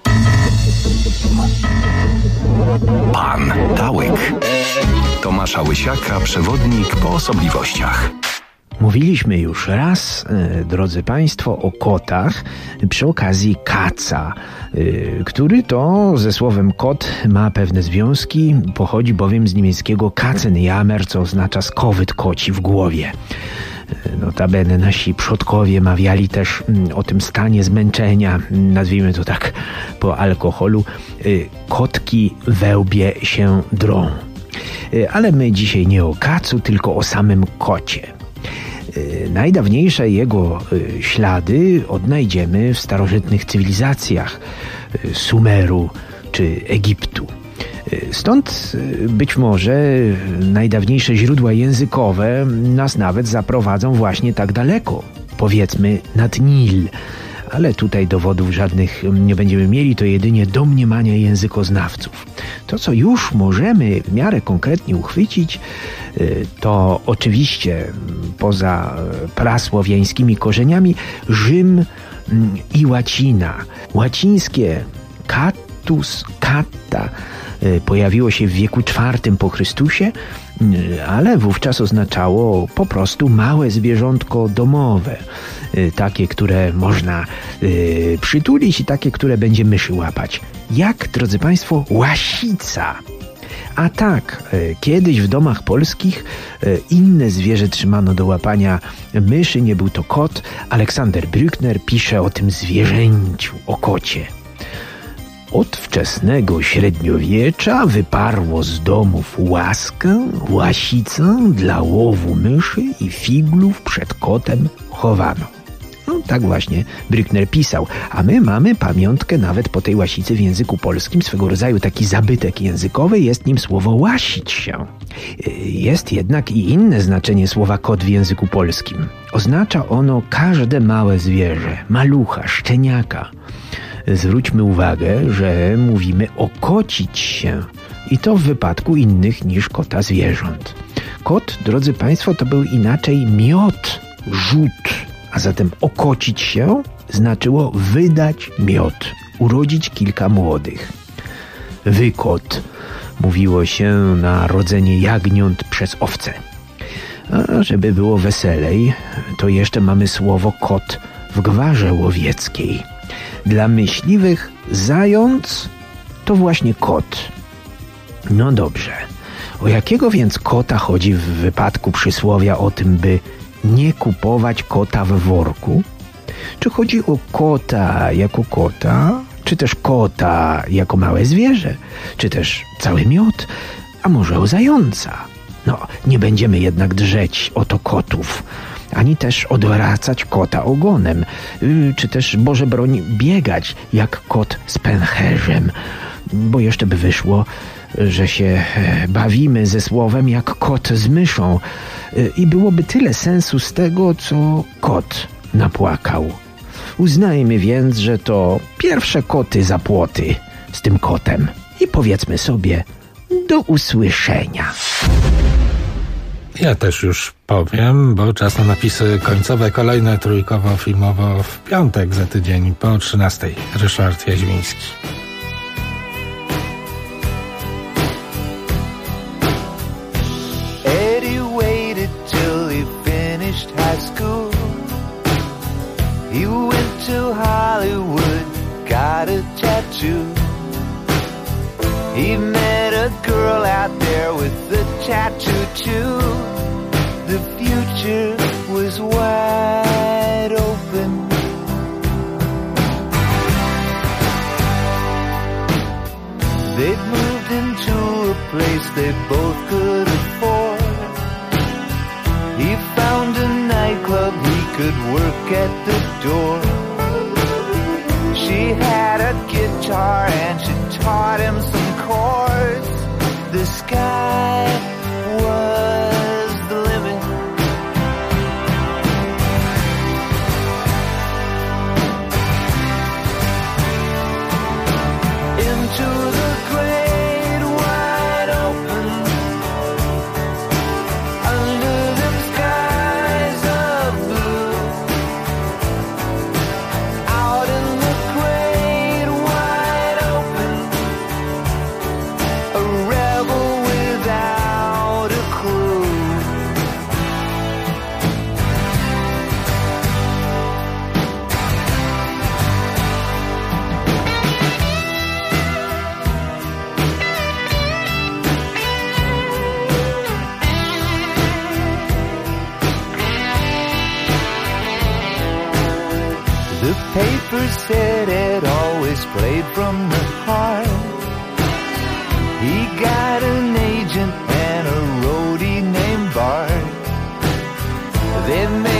Pan Tałyk. Tomasza Łysiaka, przewodnik po osobliwościach. Mówiliśmy już raz, drodzy Państwo, o kotach przy okazji kaca, który to ze słowem kot ma pewne związki, pochodzi bowiem z niemieckiego Katzenjammer, co oznacza skowyt koci w głowie. Notabene nasi przodkowie mawiali też o tym stanie zmęczenia, nazwijmy to tak po alkoholu, kotki we łbie się drą. Ale my dzisiaj nie o kacu, tylko o samym kocie. Najdawniejsze jego ślady odnajdziemy w starożytnych cywilizacjach Sumeru czy Egiptu. Stąd być może najdawniejsze źródła językowe nas nawet zaprowadzą właśnie tak daleko, powiedzmy nad Nil. Ale tutaj dowodów żadnych nie będziemy mieli, to jedynie domniemania językoznawców. To, co już możemy w miarę konkretnie uchwycić, to oczywiście poza prasłowiańskimi korzeniami Rzym i łacina. Łacińskie catus, cata pojawiło się w wieku IV po Chrystusie, ale wówczas oznaczało po prostu małe zwierzątko domowe. Takie, które można przytulić i takie, które będzie myszy łapać. Jak, drodzy Państwo, łasica. A tak, kiedyś w domach polskich inne zwierzę trzymano do łapania myszy, nie był to kot. Aleksander Brückner pisze o tym zwierzęciu, o kocie. Od wczesnego średniowiecza wyparło z domów łaskę, łasicę dla łowu myszy i figlów przed kotem chowano. No tak właśnie Brückner pisał, a my mamy pamiątkę nawet po tej łasicy w języku polskim, swego rodzaju taki zabytek językowy, jest nim słowo łasić się. Jest jednak i inne znaczenie słowa kot w języku polskim. Oznacza ono każde małe zwierzę, malucha, szczeniaka. Zwróćmy uwagę, że mówimy okocić się i to w wypadku innych niż kota zwierząt. Kot, drodzy Państwo, to był inaczej miot, rzut, a zatem okocić się znaczyło wydać miot, urodzić kilka młodych. Wykot mówiło się na rodzenie jagniąt przez owce. A żeby było weselej, to jeszcze mamy słowo kot w gwarze łowieckiej. Dla myśliwych zając to właśnie kot. No dobrze. O jakiego więc kota chodzi w wypadku przysłowia o tym, by nie kupować kota w worku? Czy chodzi o kota jako kota? Czy też kota jako małe zwierzę? Czy też cały miot? A może o zająca? No, nie będziemy jednak drzeć o to kotów, ani też odwracać kota ogonem, czy też, Boże broń, biegać jak kot z pęcherzem, bo jeszcze by wyszło, że się bawimy ze słowem jak kot z myszą i byłoby tyle sensu z tego, co kot napłakał. Uznajmy więc, że to pierwsze koty za płoty z tym kotem i powiedzmy sobie do usłyszenia. Ja też już powiem, bo czas na napisy końcowe, kolejne trójkowo-filmowo w piątek za tydzień po 13:00. Ryszard Jaźwiński. Eddie waited till he finished high school. He went to Hollywood, got a tattoo. He met a girl out there with a tattoo too. The future was wide open. They'd moved into a place they both could afford. He found a nightclub he could work at the door. She had a guitar and she taught him some chords. The sky was the limit. Into the great wide open, under them skies of blue, out in the great wide open, a rebel without a clue. The paper said it always played from the heart. He got an agent and a roadie named Bart. They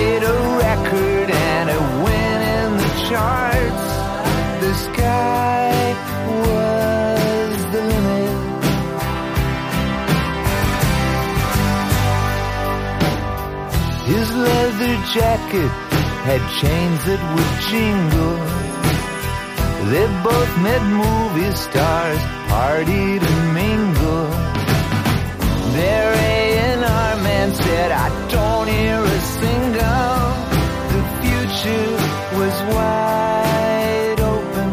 leather jacket had chains that would jingle. They both met movie stars, partied and mingled. Their A&R man said, I don't hear a single. The future was wide open.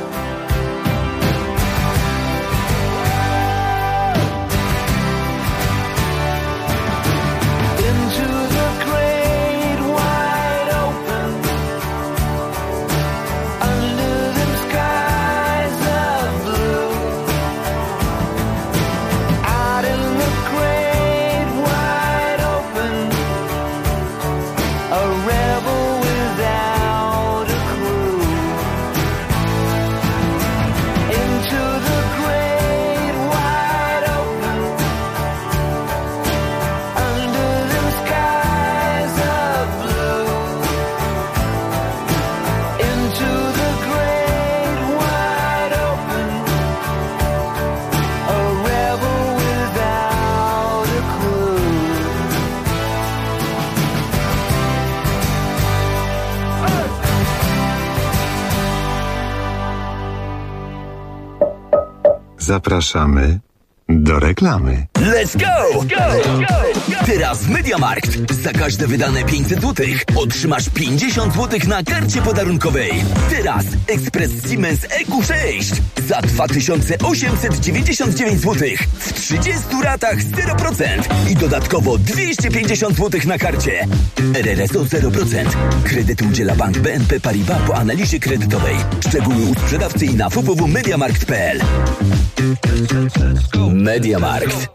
Into the great wide open, under them skies of blue. Out in the great wide open, a rebel without a crew. Into the great wide open, under them skies of blue. Into the great wide open, a rebel without a clue. Zapraszamy do reklamy. Let's go! Teraz w MediaMarkt za każde wydane 500 zł otrzymasz 50 zł na karcie podarunkowej. Teraz ekspres Siemens EQ6 za 2899 zł w 30 ratach 0% i dodatkowo 250 zł na karcie. RRSO 0%. Kredyt udziela Bank BNP Paribas po analizie kredytowej. Szczegóły u sprzedawcy i na www.mediamarkt.pl. MediaMarkt.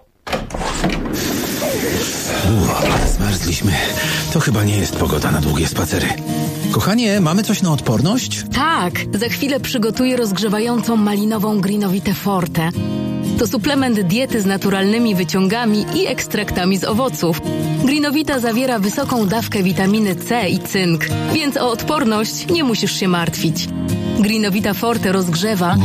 Zmarzliśmy. To chyba nie jest pogoda na długie spacery. Kochanie, mamy coś na odporność? Tak, za chwilę przygotuję rozgrzewającą malinową Greenovitę Forte. To suplement diety z naturalnymi wyciągami i ekstraktami z owoców. Greenovita zawiera wysoką dawkę witaminy C i cynk, więc o odporność nie musisz się martwić. Greenovita Forte rozgrzewa.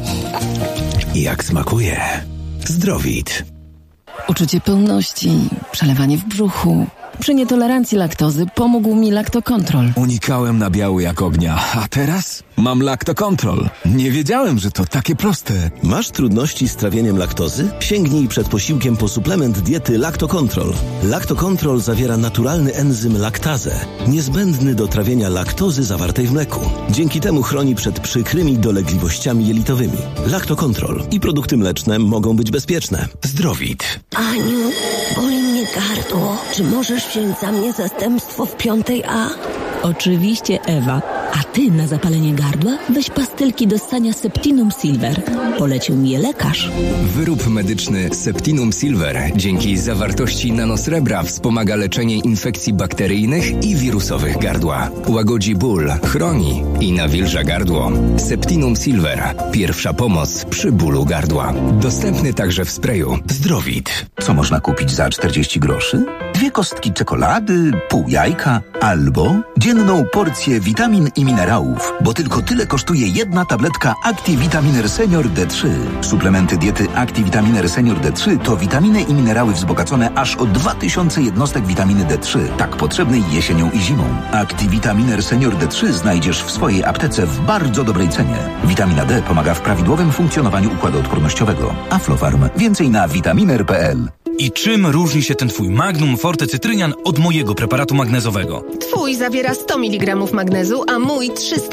Jak smakuje. Zdrowit. Uczucie pełności, przelewanie w brzuchu. Przy nietolerancji laktozy pomógł mi Lactocontrol. Unikałem nabiału jak ognia, a teraz mam Lactocontrol. Nie wiedziałem, że to takie proste. Masz trudności z trawieniem laktozy? Sięgnij przed posiłkiem po suplement diety Lactocontrol. Lactocontrol zawiera naturalny enzym laktazę, niezbędny do trawienia laktozy zawartej w mleku. Dzięki temu chroni przed przykrymi dolegliwościami jelitowymi. Lactocontrol i produkty mleczne mogą być bezpieczne. Zdrowit. Aniu, boli mnie gardło. Czy możesz wziąć za mnie zastępstwo w 5A? Oczywiście, Ewa. A ty na zapalenie gardła weź pastylki do ssania Septinum Silver. Polecił mi je lekarz. Wyrób medyczny Septinum Silver dzięki zawartości nanosrebra wspomaga leczenie infekcji bakteryjnych i wirusowych gardła. Łagodzi ból, chroni i nawilża gardło. Septinum Silver. Pierwsza pomoc przy bólu gardła. Dostępny także w sprayu. Zdrowit. Co można kupić za 40 groszy? 2 kostki czekolady, pół jajka albo dzienną porcję witamin i minerałów, bo tylko tyle kosztuje jedna tabletka ActiVitaminer Senior D3. Suplementy diety ActiVitaminer Senior D3 to witaminy i minerały wzbogacone aż o 2000 jednostek witaminy D3, tak potrzebnej jesienią i zimą. ActiVitaminer Senior D3 znajdziesz w swojej aptece w bardzo dobrej cenie. Witamina D pomaga w prawidłowym funkcjonowaniu układu odpornościowego. Aflofarm. Więcej na vitaminer.pl. I czym różni się ten twój Magnum Forte Cytrynian od mojego preparatu magnezowego? Twój zawiera 100 mg magnezu, a mój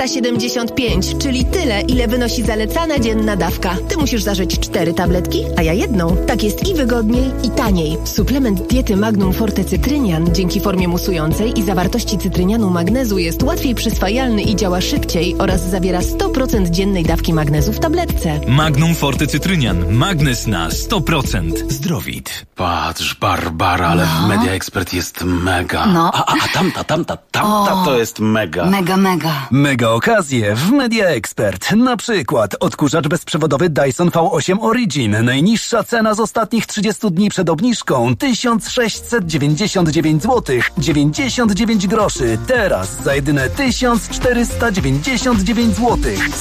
375, czyli tyle, ile wynosi zalecana dzienna dawka. Ty musisz zażyć 4 tabletki, a ja jedną. Tak jest i wygodniej, i taniej. Suplement diety Magnum Forte Cytrynian dzięki formie musującej i zawartości cytrynianu magnezu jest łatwiej przyswajalny i działa szybciej oraz zawiera 100% dziennej dawki magnezu w tabletce. Magnum Forte Cytrynian. Magnez na 100%. Zdrowit. Patrz, Barbara, ale w Media Expert jest mega. No. A tamta to jest mega. Mega. Mega okazje w Media Expert. Na przykład odkurzacz bezprzewodowy Dyson V8 Origin. Najniższa cena z ostatnich 30 dni przed obniżką 1699 zł 99 groszy. Teraz za jedyne 1499 zł.